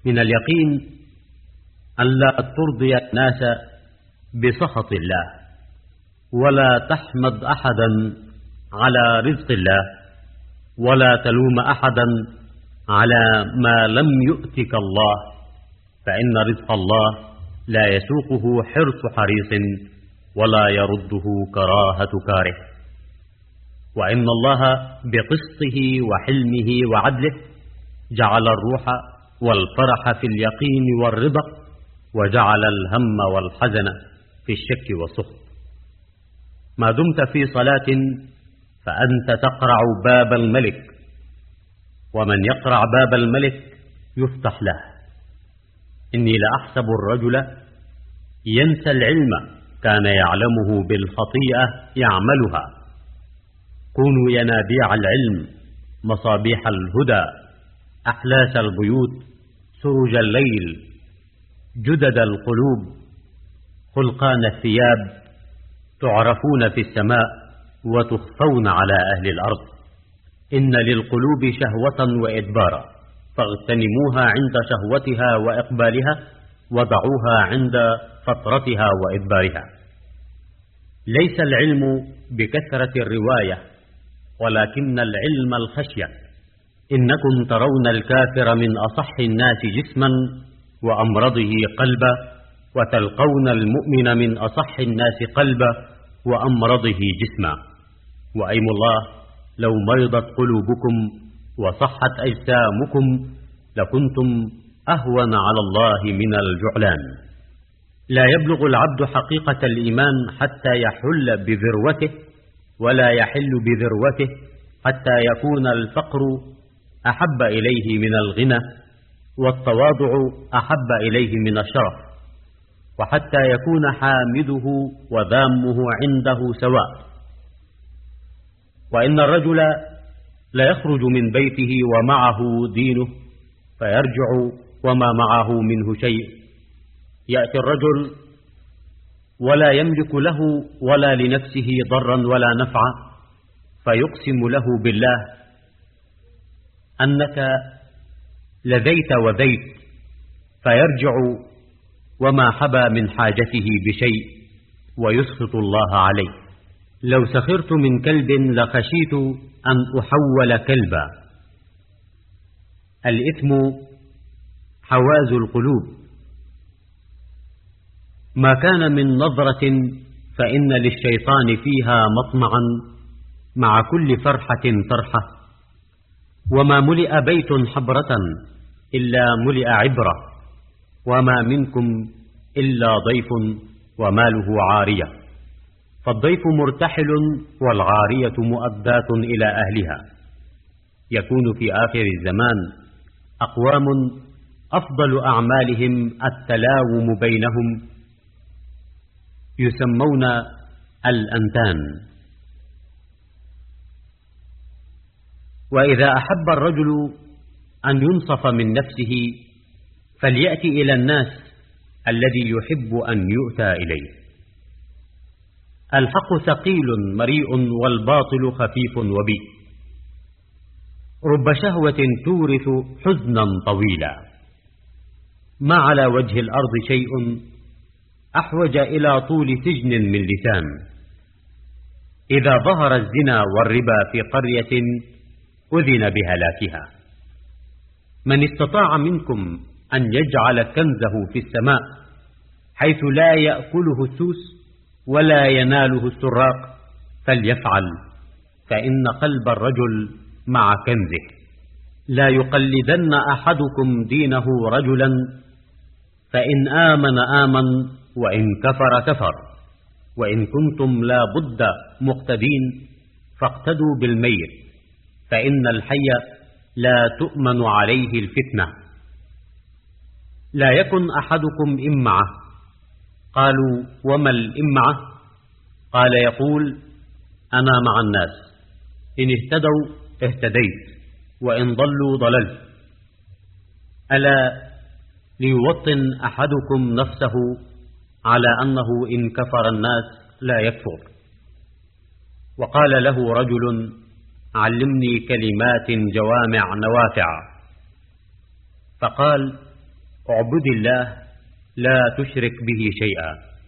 من اليقين أن لا ترضي الناس بسخط الله، ولا تحمد أحدا على رزق الله، ولا تلوم أحدا على ما لم يؤتك الله، فإن رزق الله لا يسوقه حرص حريص ولا يرده كراهة كاره. وإن الله بقسطه وحلمه وعدله جعل الروح والفرح في اليقين والرضا، وجعل الهم والحزن في الشك والسخط. ما دمت في صلاة فأنت تقرع باب الملك، ومن يقرع باب الملك يفتح له. إني لأحسب الرجل ينسى العلم كان يعلمه بالخطيئة يعملها. كونوا ينابيع العلم، مصابيح الهدى، أحلاس البيوت، سرج الليل، جدد القلوب، خلقان الثياب، تعرفون في السماء وتخفون على أهل الأرض. إن للقلوب شهوة وإدبارا، فاغتنموها عند شهوتها وإقبالها، وضعوها عند فترتها وإدبارها. ليس العلم بكثرة الرواية، ولكن العلم الخشية. إنكم ترون الكافر من أصح الناس جسما وأمرضه قلبا، وتلقون المؤمن من أصح الناس قلبا وأمرضه جسما. وأيم الله لو مرضت قلوبكم وصحت أجسامكم لكنتم أهون على الله من الجعلان. لا يبلغ العبد حقيقة الإيمان حتى يحل بذروته، ولا يحل بذروته حتى يكون الفقر أحب إليه من الغنى، والتواضع أحب إليه من الشرف، وحتى يكون حامده وذامه عنده سواء. وإن الرجل ليخرج من بيته ومعه دينه، فيرجع وما معه منه شيء. يأتي الرجل ولا يملك له ولا لنفسه ضرا ولا نفعا، فيقسم له بالله أنك لذيت وذيت، فيرجع وما حبى من حاجته بشيء، ويسخط الله عليه. لو سخرت من كلب لخشيت أن أحول كلبا. الإثم حواز القلوب. ما كان من نظرة فإن للشيطان فيها مطمعا، مع كل فرحة فرحة. وما ملئ بيت حبرة إلا ملئ عبرة، وما منكم إلا ضيف وماله عارية. فالضيف مرتحل والعارية مؤداة إلى أهلها. يكون في آخر الزمان أقوام أفضل أعمالهم التلاوم بينهم، يسمون الأنتان. وإذا أحب الرجل أن ينصف من نفسه فليأتي إلى الناس الذي يحب أن يؤتى إليه. الحق ثقيل مريء، والباطل خفيف وبيء. رب شهوة تورث حزنا طويلا. ما على وجه الأرض شيء أحوج إلى طول سجن من لسان. إذا ظهر الزنا والربا في قرية أذن بهلاكها. من استطاع منكم أن يجعل كنزه في السماء حيث لا يأكله السوس ولا يناله السراق فليفعل، فإن قلب الرجل مع كنزه. لا يقلدن أحدكم دينه رجلا، فإن آمن آمن وإن كفر كفر. وإن كنتم لا بد مقتدين فاقتدوا بالميت، فإن الحي لا تؤمن عليه الفتنة. لا يكن أحدكم إمعة. قالوا وما الإمعة؟ قال يقول أنا مع الناس، إن اهتدوا اهتديت، وإن ضلوا ضللت. ألا ليوطن أحدكم نفسه على أنه إن كفر الناس لا يكفر. وقال له رجل علمني كلمات جوامع نوافع، فقال اعبد الله لا تشرك به شيئا.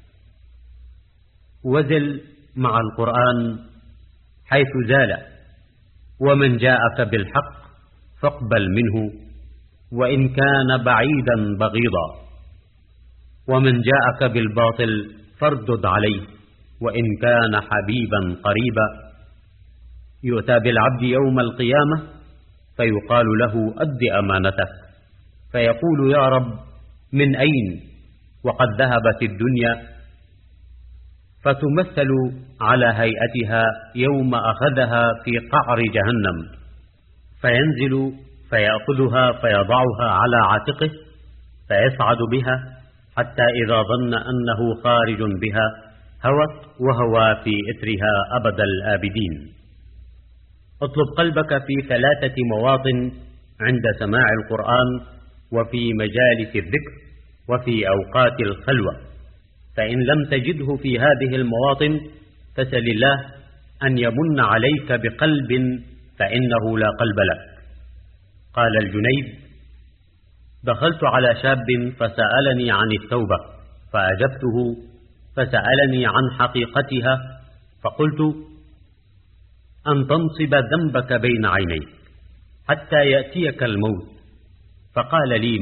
وزل مع القرآن حيث زال، ومن جاءك بالحق فاقبل منه وإن كان بعيدا بغيضا، ومن جاءك بالباطل فاردد عليه وإن كان حبيبا قريبا. يؤتى بالعبد يوم القيامة فيقال له أد أمانتك، فيقول يا رب من أين وقد ذهبت الدنيا؟ فتمثل على هيئتها يوم أخذها في قعر جهنم، فينزل فيأخذها فيضعها على عاتقه فيصعد بها حتى إذا ظن أنه خارج بها هوت وهوى في إثرها أبد الآبدين. اطلب قلبك في 3 مواطن عند سماع القرآن، وفي مجالس الذكر، وفي أوقات الخلوة، فإن لم تجده في هذه المواطن فسل الله أن يمن عليك بقلب فإنه لا قلب لك. قال الجنيد: دخلت على شاب فسألني عن التوبة فأجبته، فسألني عن حقيقتها فقلت: أن تنصب ذنبك بين عينيك حتى يأتيك الموت. فقال لي: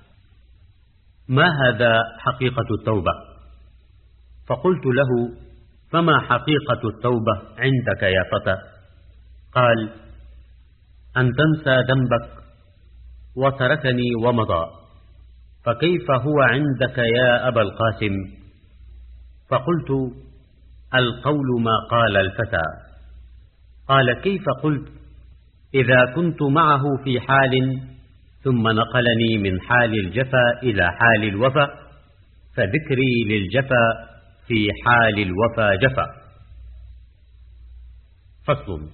ما هذا حقيقة التوبة؟ فقلت له: فما حقيقة التوبة عندك يا فتى؟ قال: أن تنسى ذنبك وتركني ومضى. فكيف هو عندك يا أبا القاسم؟ فقلت: القول ما قال الفتى. قال: كيف قلت؟ إذا كنت معه في حال ثم نقلني من حال الجفا إلى حال الوفا، فذكري للجفا في حال الوفا جفا. فصل: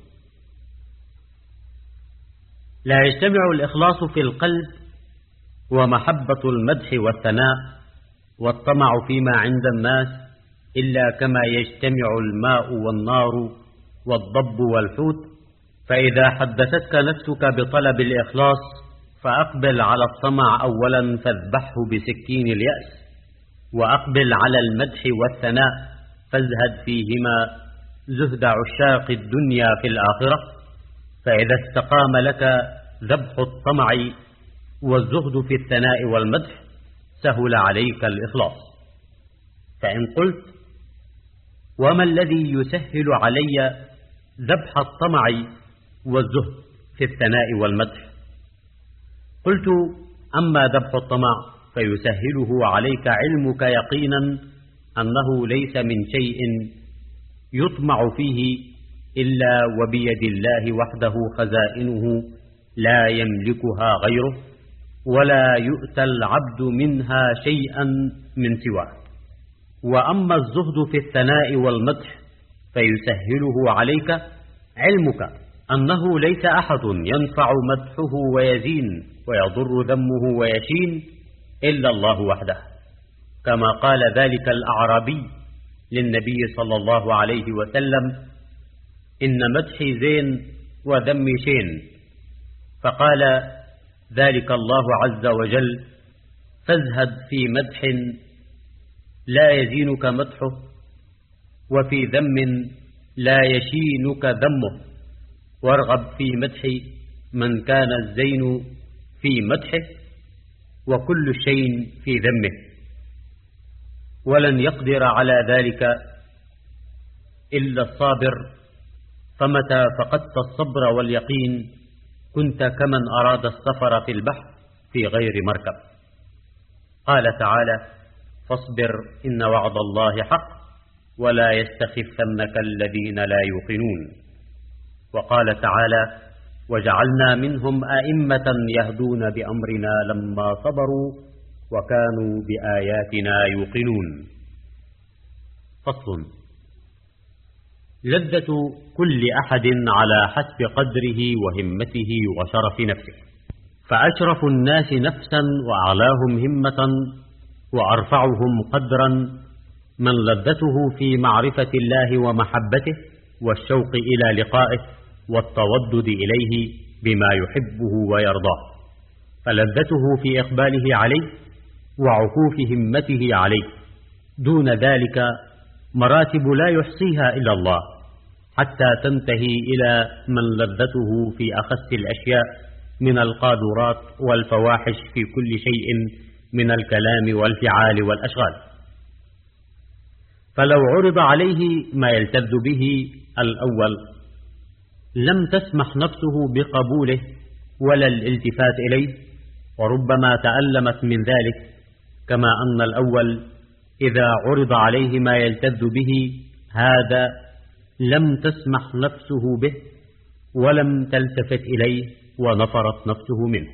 لا يجتمع الإخلاص في القلب ومحبة المدح والثناء والطمع فيما عند الناس إلا كما يجتمع الماء والنار والضب والحوت. فإذا حدثتك نفسك بطلب الإخلاص فأقبل على الطمع أولا فاذبحه بسكين اليأس، وأقبل على المدح والثناء فازهد فيهما زهد عشاق الدنيا في الآخرة. فإذا استقام لك ذبح الطمع والزهد في الثناء والمدح سهل عليك الإخلاص. فإن قلت: وما الذي يسهل علي ذبح الطمع والزهد في الثناء والمدح؟ قلت: أما ذبح الطمع فيسهله عليك علمك يقينا أنه ليس من شيء يطمع فيه إلا وبيد الله وحده خزائنه لا يملكها غيره، ولا يؤتى العبد منها شيئا من سواه. وأما الزهد في الثناء والمدح فيسهله عليك علمك أنه ليس أحد ينفع مدحه ويزين ويضر ذمه ويشين إلا الله وحده، كما قال ذلك الأعرابي للنبي صلى الله عليه وسلم: إن مدحي زين وذمي شين. فقال ذلك الله عز وجل: فازهد في مدح لا يزينك مدحه، وفي ذم لا يشينك ذمه، وارغب في مدح من كان الزين في مدحه وكل الشين في ذمه. ولن يقدر على ذلك إلا الصابر، فمتى فقدت الصبر واليقين كنت كمن أراد السفر في البحر في غير مركب. قال تعالى: فاصبر إن وعد الله حق ولا يستخفنك الذين لا يوقنون. وقال تعالى: وجعلنا منهم أئمة يهدون بأمرنا لما صبروا وكانوا بآياتنا يوقنون. فصل: لذة كل أحد على حسب قدره وهمته وشرف نفسه، فأشرف الناس نفسا وأعلاهم همة وأرفعهم قدرا من لذته في معرفة الله ومحبته والشوق إلى لقائه والتودد إليه بما يحبه ويرضاه. فلذته في إقباله عليه وعكوف همته عليه. دون ذلك مراتب لا يحصيها إلا الله، حتى تنتهي إلى من لذته في أخس الأشياء من القاذورات والفواحش في كل شيء من الكلام والفعال والأشغال. فلو عرض عليه ما يلتذ به الأول لم تسمح نفسه بقبوله ولا الالتفات إليه، وربما تألمت من ذلك، كما أن الأول إذا عرض عليه ما يلتذ به هذا لم تسمح نفسه به ولم تلتفت إليه ونفرت نفسه منه.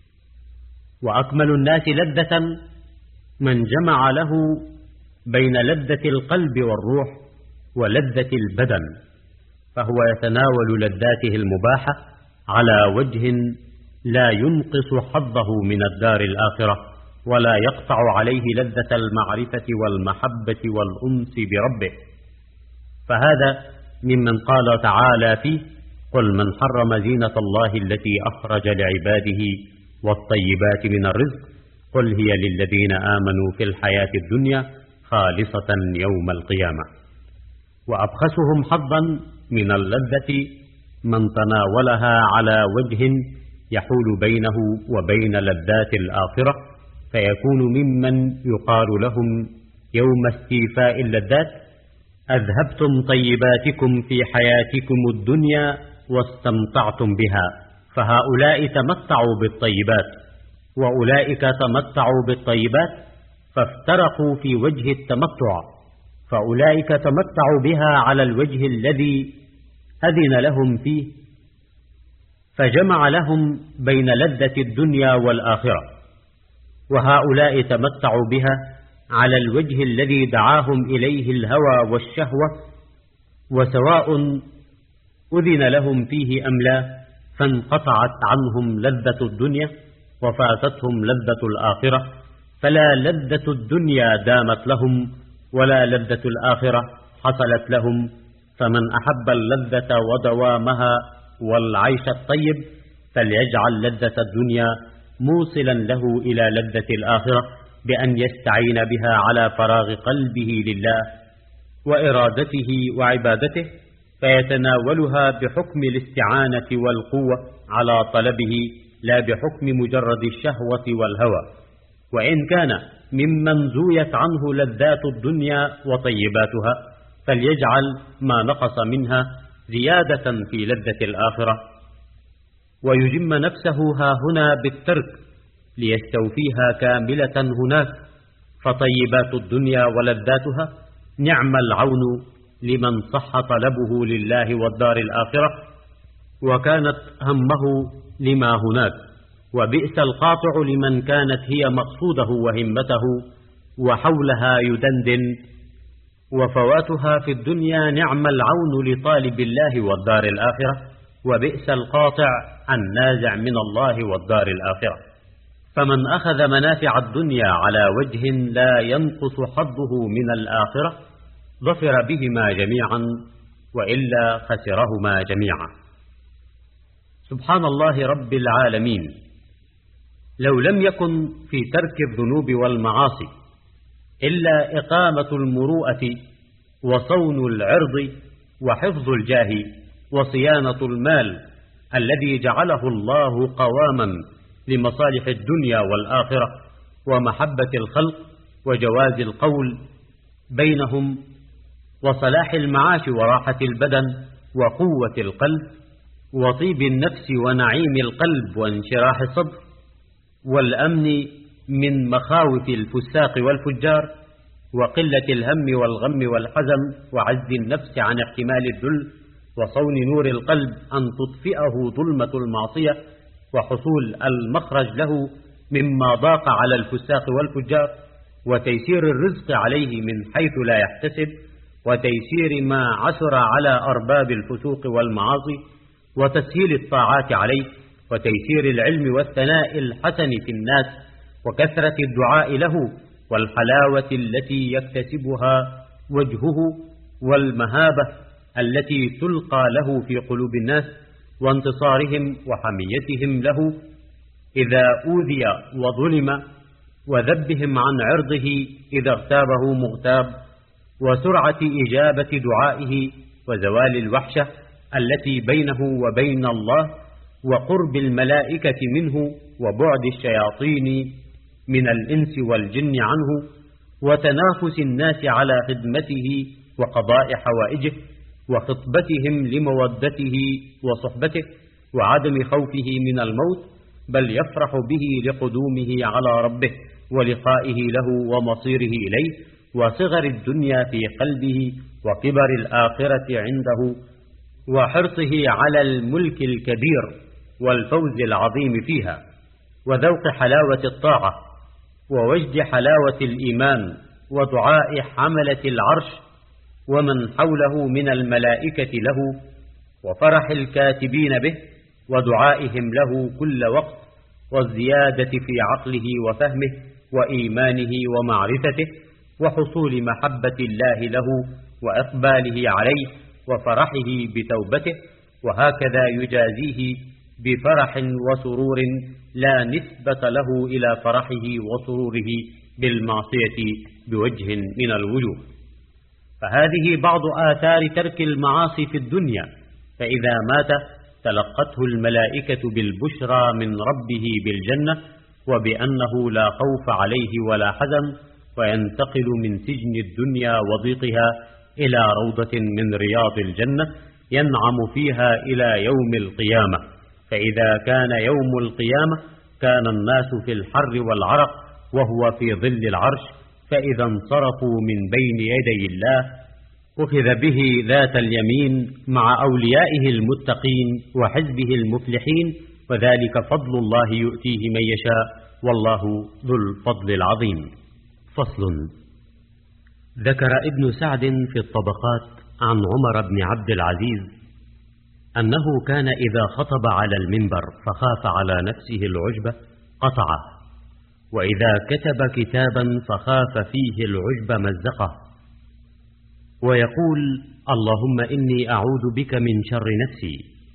وأكمل الناس لذة من جمع له بين لذة القلب والروح ولذة البدن، فهو يتناول لذاته المباحة على وجه لا ينقص حظه من الدار الآخرة ولا يقطع عليه لذة المعرفة والمحبة والأنس بربه. فهذا ممن قال تعالى فيه: قل من حرم زينة الله التي أخرج لعباده والطيبات من الرزق قل هي للذين آمنوا في الحياة الدنيا خالصة يوم القيامة. وأبخسهم حظا من اللذة من تناولها على وجه يحول بينه وبين لذات الآخرة، فيكون ممن يقال لهم يوم استيفاء اللذات: أذهبتم طيباتكم في حياتكم الدنيا واستمتعتم بها. فهؤلاء تمتعوا بالطيبات وأولئك تمتعوا بالطيبات فافترقوا في وجه التمتع، فأولئك تمتعوا بها على الوجه الذي أذن لهم فيه فجمع لهم بين لذة الدنيا والآخرة، وهؤلاء تمتعوا بها على الوجه الذي دعاهم إليه الهوى والشهوة، وسواء أذن لهم فيه أم لا فانقطعت عنهم لذة الدنيا وفاتتهم لذة الآخرة، فلا لذة الدنيا دامت لهم ولا لذة الآخرة حصلت لهم. فمن أحب اللذة ودوامها والعيش الطيب فليجعل لذة الدنيا موصلا له إلى لذة الآخرة بأن يستعين بها على فراغ قلبه لله وإرادته وعبادته، فيتناولها بحكم الاستعانة والقوة على طلبه لا بحكم مجرد الشهوة والهوى. وإن كان ممن زويت عنه لذات الدنيا وطيباتها فليجعل ما نقص منها زيادة في لذة الآخرة، ويجم نفسه هاهنا بالترك ليستوفيها كاملة هناك. فطيبات الدنيا ولذاتها نعم العون لمن صح طلبه لله والدار الآخرة وكانت همه لما هناك، وبئس القاطع لمن كانت هي مقصوده وهمته وحولها يدندن. وفواتها في الدنيا نعم العون لطالب الله والدار الآخرة، وبئس القاطع النازع من الله والدار الآخرة. فمن أخذ منافع الدنيا على وجه لا ينقص حظه من الآخرة ظفر بهما جميعا، وإلا خسرهما جميعا. سبحان الله رب العالمين، لو لم يكن في ترك الذنوب والمعاصي إلا إقامة المروءة وصون العرض وحفظ الجاه وصيانة المال الذي جعله الله قواما لمصالح الدنيا والآخرة ومحبة الخلق وجواز القول بينهم وصلاح المعاش وراحة البدن وقوة القلب وطيب النفس ونعيم القلب وانشراح الصدر والأمن من مخاوف الفساق والفجار وقلة الهم والغم والحزن وعز النفس عن احتمال الذل وصون نور القلب أن تطفئه ظلمة المعصية وحصول المخرج له مما ضاق على الفساق والفجار وتيسير الرزق عليه من حيث لا يحتسب وتيسير ما عسر على أرباب الفسوق والمعاصي وتسهيل الطاعات عليه وتيسير العلم والثناء الحسن في الناس وكثرة الدعاء له والحلاوة التي يكتسبها وجهه والمهابة التي تلقى له في قلوب الناس وانتصارهم وحميتهم له إذا أوذي وظلم، وذبهم عن عرضه إذا اغتابه مغتاب، وسرعة إجابة دعائه، وزوال الوحشة التي بينه وبين الله، وقرب الملائكة منه، وبعد الشياطين من الإنس والجن عنه، وتنافس الناس على خدمته وقضاء حوائجه، وخطبتهم لمودته وصحبته، وعدم خوفه من الموت، بل يفرح به لقدومه على ربه ولقائه له ومصيره إليه، وصغر الدنيا في قلبه، وكبر الآخرة عنده، وحرصه على الملك الكبير والفوز العظيم فيها، وذوق حلاوة الطاعة، ووجد حلاوة الإيمان، ودعاء حملة العرش ومن حوله من الملائكة له، وفرح الكاتبين به، ودعائهم له كل وقت، والزيادة في عقله وفهمه وإيمانه ومعرفته، وحصول محبة الله له وإقباله عليه، وفرحه بتوبته، وهكذا يجازيه بفرح وسرور لا نسبة له إلى فرحه وسروره بالمعصية بوجه من الوجوه. فهذه بعض آثار ترك المعاصي في الدنيا، فإذا مات تلقته الملائكة بالبشرى من ربه بالجنة، وبأنه لا خوف عليه ولا حزن، وينتقل من سجن الدنيا وضيقها إلى روضة من رياض الجنة ينعم فيها إلى يوم القيامة. فإذا كان يوم القيامة كان الناس في الحر والعرق وهو في ظل العرش، فإذا انصرفوا من بين يدي الله أخذ به ذات اليمين مع أوليائه المتقين وحزبه المفلحين، وذلك فضل الله يؤتيه من يشاء، والله ذو الفضل العظيم. فصل. ذكر ابن سعد في الطبقات عن عمر بن عبد العزيز أنه كان إذا خطب على المنبر فخاف على نفسه العجب قطعه، وإذا كتب كتابا فخاف فيه العجب مزقه، ويقول: اللهم إني أعوذ بك من شر نفسي.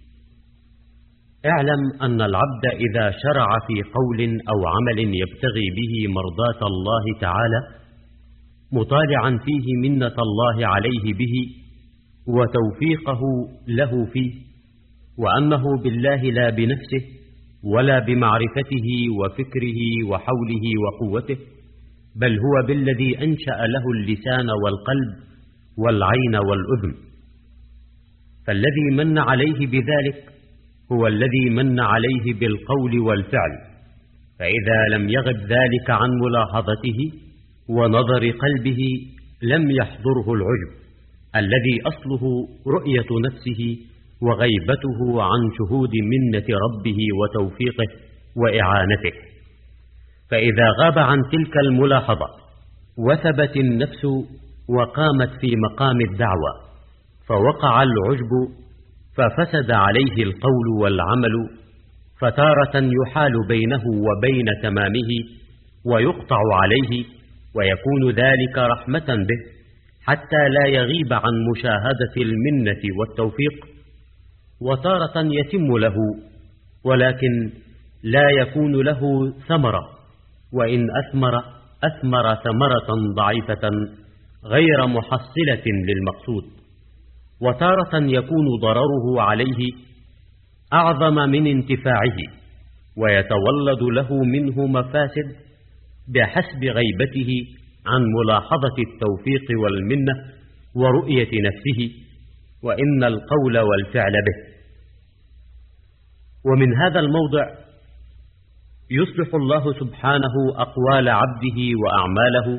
اعلم أن العبد إذا شرع في قول أو عمل يبتغي به مرضاة الله تعالى، مطالعا فيه منة الله عليه به وتوفيقه له فيه، وأنه بالله لا بنفسه ولا بمعرفته وفكره وحوله وقوته، بل هو بالذي أنشأ له اللسان والقلب والعين والأذن. فالذي من عليه بذلك هو الذي من عليه بالقول والفعل، فإذا لم يغب ذلك عن ملاحظته ونظر قلبه لم يحضره العجب الذي أصله رؤية نفسه وغيبته عن شهود منة ربه وتوفيقه وإعانته. فإذا غاب عن تلك الملاحظة وثبت النفس وقامت في مقام الدعوة، فوقع العجب ففسد عليه القول والعمل، فتارة يحال بينه وبين تمامه ويقطع عليه، ويكون ذلك رحمة به حتى لا يغيب عن مشاهدة المنة والتوفيق، وتارة يتم له ولكن لا يكون له ثمرة، وإن أثمر ثمرة ضعيفة غير محصلة للمقصود، وتارة يكون ضرره عليه أعظم من انتفاعه، ويتولد له منه مفاسد بحسب غيبته عن ملاحظة التوفيق والمنة ورؤية نفسه، وإن القول والفعل به. ومن هذا الموضع يصلح الله سبحانه أقوال عبده وأعماله،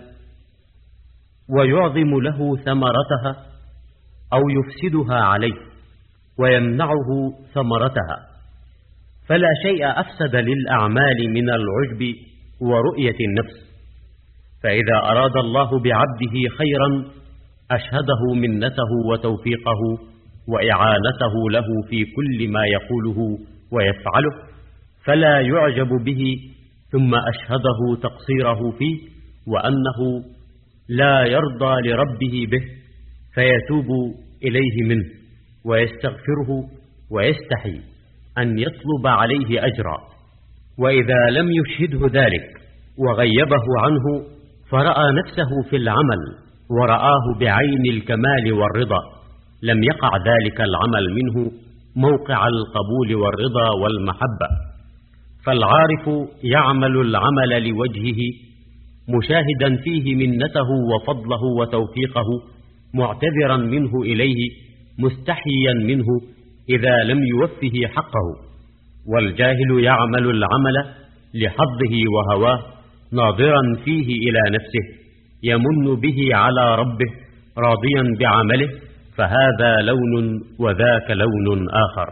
ويعظم له ثمرتها أو يفسدها عليه ويمنعه ثمرتها، فلا شيء أفسد للأعمال من العجب ورؤية النفس. فإذا أراد الله بعبده خيرا أشهده منته وتوفيقه وإعانته له في كل ما يقوله ويفعله، فلا يعجب به، ثم أشهده تقصيره فيه وأنه لا يرضى لربه به، فيتوب إليه منه ويستغفره ويستحي أن يطلب عليه أجرا، وإذا لم يشهده ذلك وغيبه عنه فرأى نفسه في العمل ورآه بعين الكمال والرضا، لم يقع ذلك العمل منه موقع القبول والرضا والمحبة. فالعارف يعمل العمل لوجهه مشاهدا فيه منته وفضله وتوفيقه، معتذرا منه إليه، مستحيا منه إذا لم يوفه حقه. والجاهل يعمل العمل لحظه وهواه، ناظرا فيه إلى نفسه، يمن به على ربه، راضيا بعمله، فهذا لون وذاك لون آخر.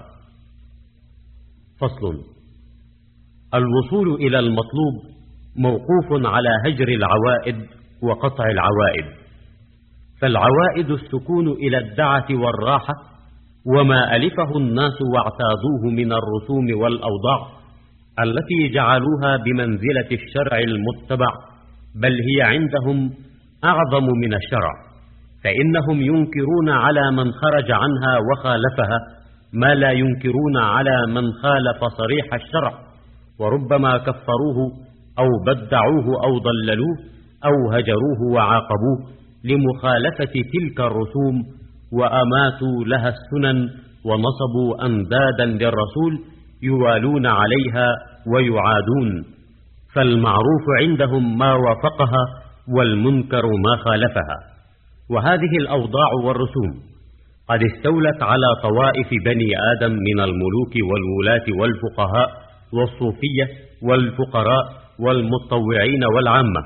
فصل: الوصول إلى المطلوب موقوف على هجر العوائد وقطع العوائد. فالعوائد السكون إلى الدعة والراحة، وما ألفه الناس واعتادوه من الرسوم والأوضاع التي جعلوها بمنزلة الشرع المتبع، بل هي عندهم أعظم من الشرع، فإنهم ينكرون على من خرج عنها وخالفها ما لا ينكرون على من خالف صريح الشرع، وربما كفروه أو بدعوه أو ضللوه أو هجروه وعاقبوه لمخالفة تلك الرسوم، وأماتوا لها السنن ونصبوا أندادا للرسول يوالون عليها ويعادون. فالمعروف عندهم ما وافقها، والمنكر ما خالفها. وهذه الأوضاع والرسوم قد استولت على طوائف بني آدم من الملوك والولاة والفقهاء والصوفية والفقراء والمتطوعين والعامة،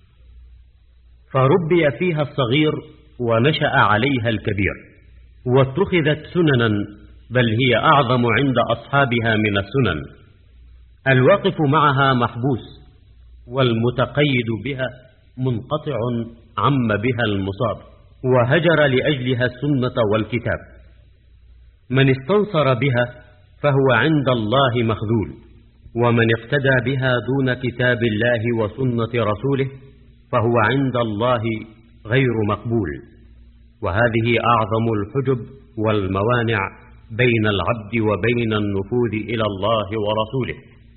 فربي فيها الصغير ونشأ عليها الكبير، واتخذت سننا، بل هي أعظم عند أصحابها من السنن. الواقف معها محبوس، والمتقيد بها منقطع عم بها المصاب، وهجر لأجلها السنة والكتاب. من استنصر بها فهو عند الله مخذول، ومن اقتدى بها دون كتاب الله وسنة رسوله فهو عند الله غير مقبول. وهذه أعظم الحجب والموانع بين العبد وبين النفوذ إلى الله ورسوله.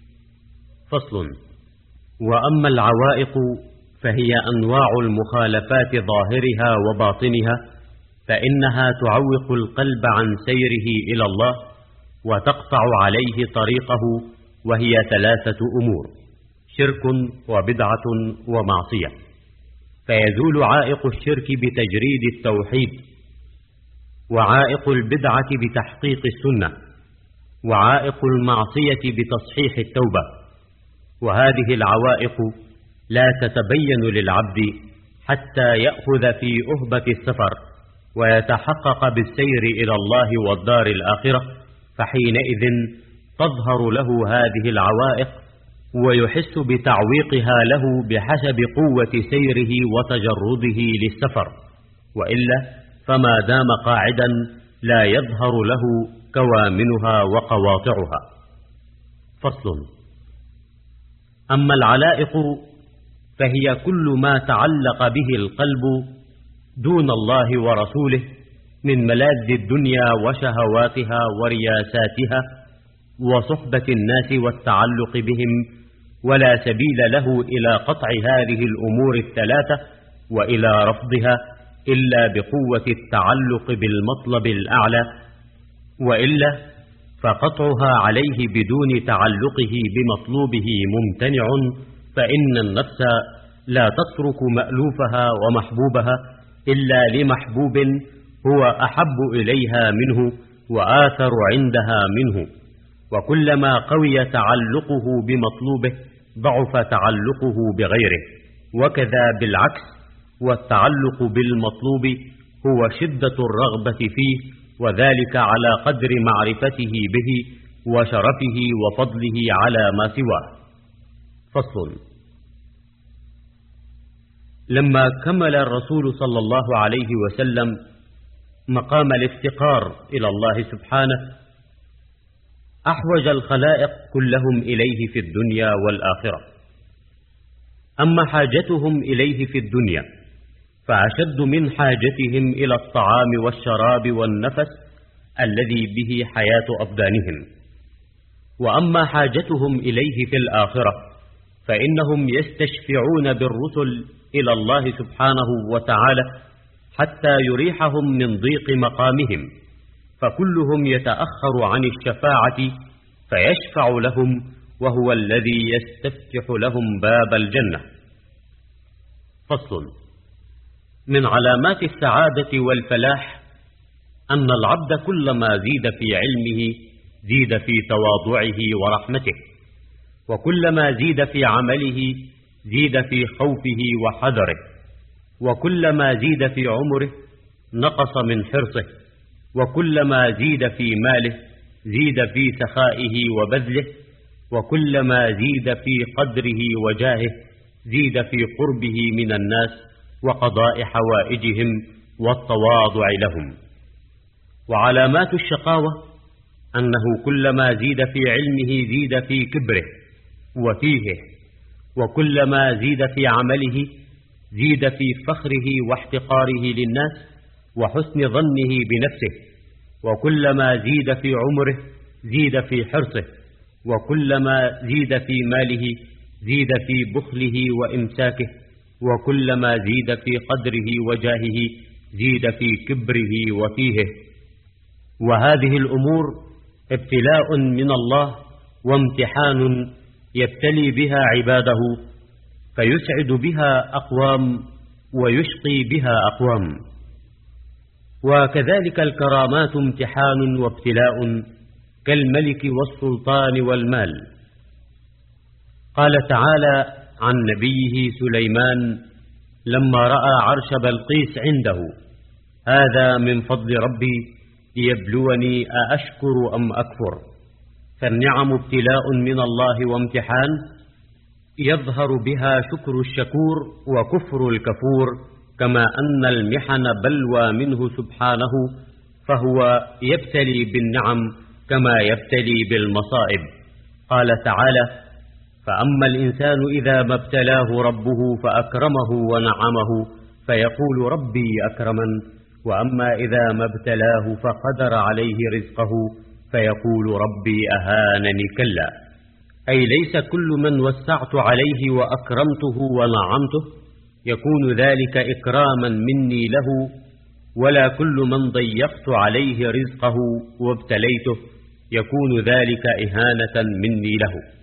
فصل: وأما العوائق فهي أنواع المخالفات ظاهرها وباطنها، فإنها تعوق القلب عن سيره إلى الله وتقطع عليه طريقه، وهي 3 أمور: شرك وبدعة ومعصية. فيزول عائق الشرك بتجريد التوحيد، وعائق البدعة بتحقيق السنة، وعائق المعصية بتصحيح التوبة. وهذه العوائق لا تتبين للعبد حتى يأخذ في أهبة السفر ويتحقق بالسير إلى الله والدار الآخرة، فحينئذ تظهر له هذه العوائق ويحس بتعويقها له بحسب قوة سيره وتجرده للسفر، وإلا فما دام قاعدا لا يظهر له كوامنها وقواطعها. فصل: أما العلائق فهي كل ما تعلق به القلب دون الله ورسوله من ملاذ الدنيا وشهواتها ورياساتها وصحبة الناس والتعلق بهم، ولا سبيل له إلى قطع هذه الأمور ال3 وإلى رفضها إلا بقوة التعلق بالمطلب الأعلى، وإلا فقطعها عليه بدون تعلقه بمطلوبه ممتنع، فإن النفس لا تترك مألوفها ومحبوبها إلا لمحبوب هو أحب إليها منه وآثر عندها منه. وكلما قوي تعلقه بمطلوبه ضعف تعلقه بغيره، وكذا بالعكس. والتعلق بالمطلوب هو شدة الرغبة فيه، وذلك على قدر معرفته به وشرفه وفضله على ما سواه. فصل: لما كمل الرسول صلى الله عليه وسلم مقام الافتقار إلى الله سبحانه، أحوج الخلائق كلهم إليه في الدنيا والآخرة. أما حاجتهم إليه في الدنيا فأشد من حاجتهم إلى الطعام والشراب والنفس الذي به حياة أبدانهم. وأما حاجتهم إليه في الآخرة فإنهم يستشفعون بالرسل إلى الله سبحانه وتعالى حتى يريحهم من ضيق مقامهم، فكلهم يتأخر عن الشفاعة فيشفع لهم، وهو الذي يستفتح لهم باب الجنة. فصل. من علامات السعادة والفلاح أن العبد كلما زيد في علمه زيد في تواضعه ورحمته، وكلما زيد في عمله زيد في خوفه وحذره، وكلما زيد في عمره نقص من حرصه، وكلما زيد في ماله زيد في سخائه وبذله، وكلما زيد في قدره وجاهه زيد في قربه من الناس وقضاء حوائجهم والتواضع لهم. وعلامات الشقاوة أنه كلما زيد في علمه زيد في كبره وفيهه، وكلما زيد في عمله زيد في فخره واحتقاره للناس وحسن ظنه بنفسه، وكلما زيد في عمره زيد في حرصه، وكلما زيد في ماله زيد في بخله وإمساكه، وكلما زيد في قدره وجاهه زيد في كبره وفيهه. وهذه الأمور ابتلاء من الله وامتحان يبتلي بها عباده، فيسعد بها أقوام ويشقي بها أقوام. وكذلك الكرامات امتحان وابتلاء كالملك والسلطان والمال. قال تعالى عن نبيه سليمان لما رأى عرش بلقيس عنده: هذا من فضل ربي ليبلوني أأشكر أم أكفر. فالنعم ابتلاء من الله وامتحان يظهر بها شكر الشكور وكفر الكفور، كما أن المحن بلوى منه سبحانه، فهو يبتلي بالنعم كما يبتلي بالمصائب. قال تعالى: فأما الإنسان إذا ما ابتلاه ربه فأكرمه ونعمه فيقول ربي أكرمن، وأما إذا ما ابتلاه فقدر عليه رزقه فيقول ربي أهانني. كلا، أي ليس كل من وسعت عليه وأكرمته ونعمته يكون ذلك إكراما مني له، ولا كل من ضيقت عليه رزقه وابتليته يكون ذلك إهانة مني له.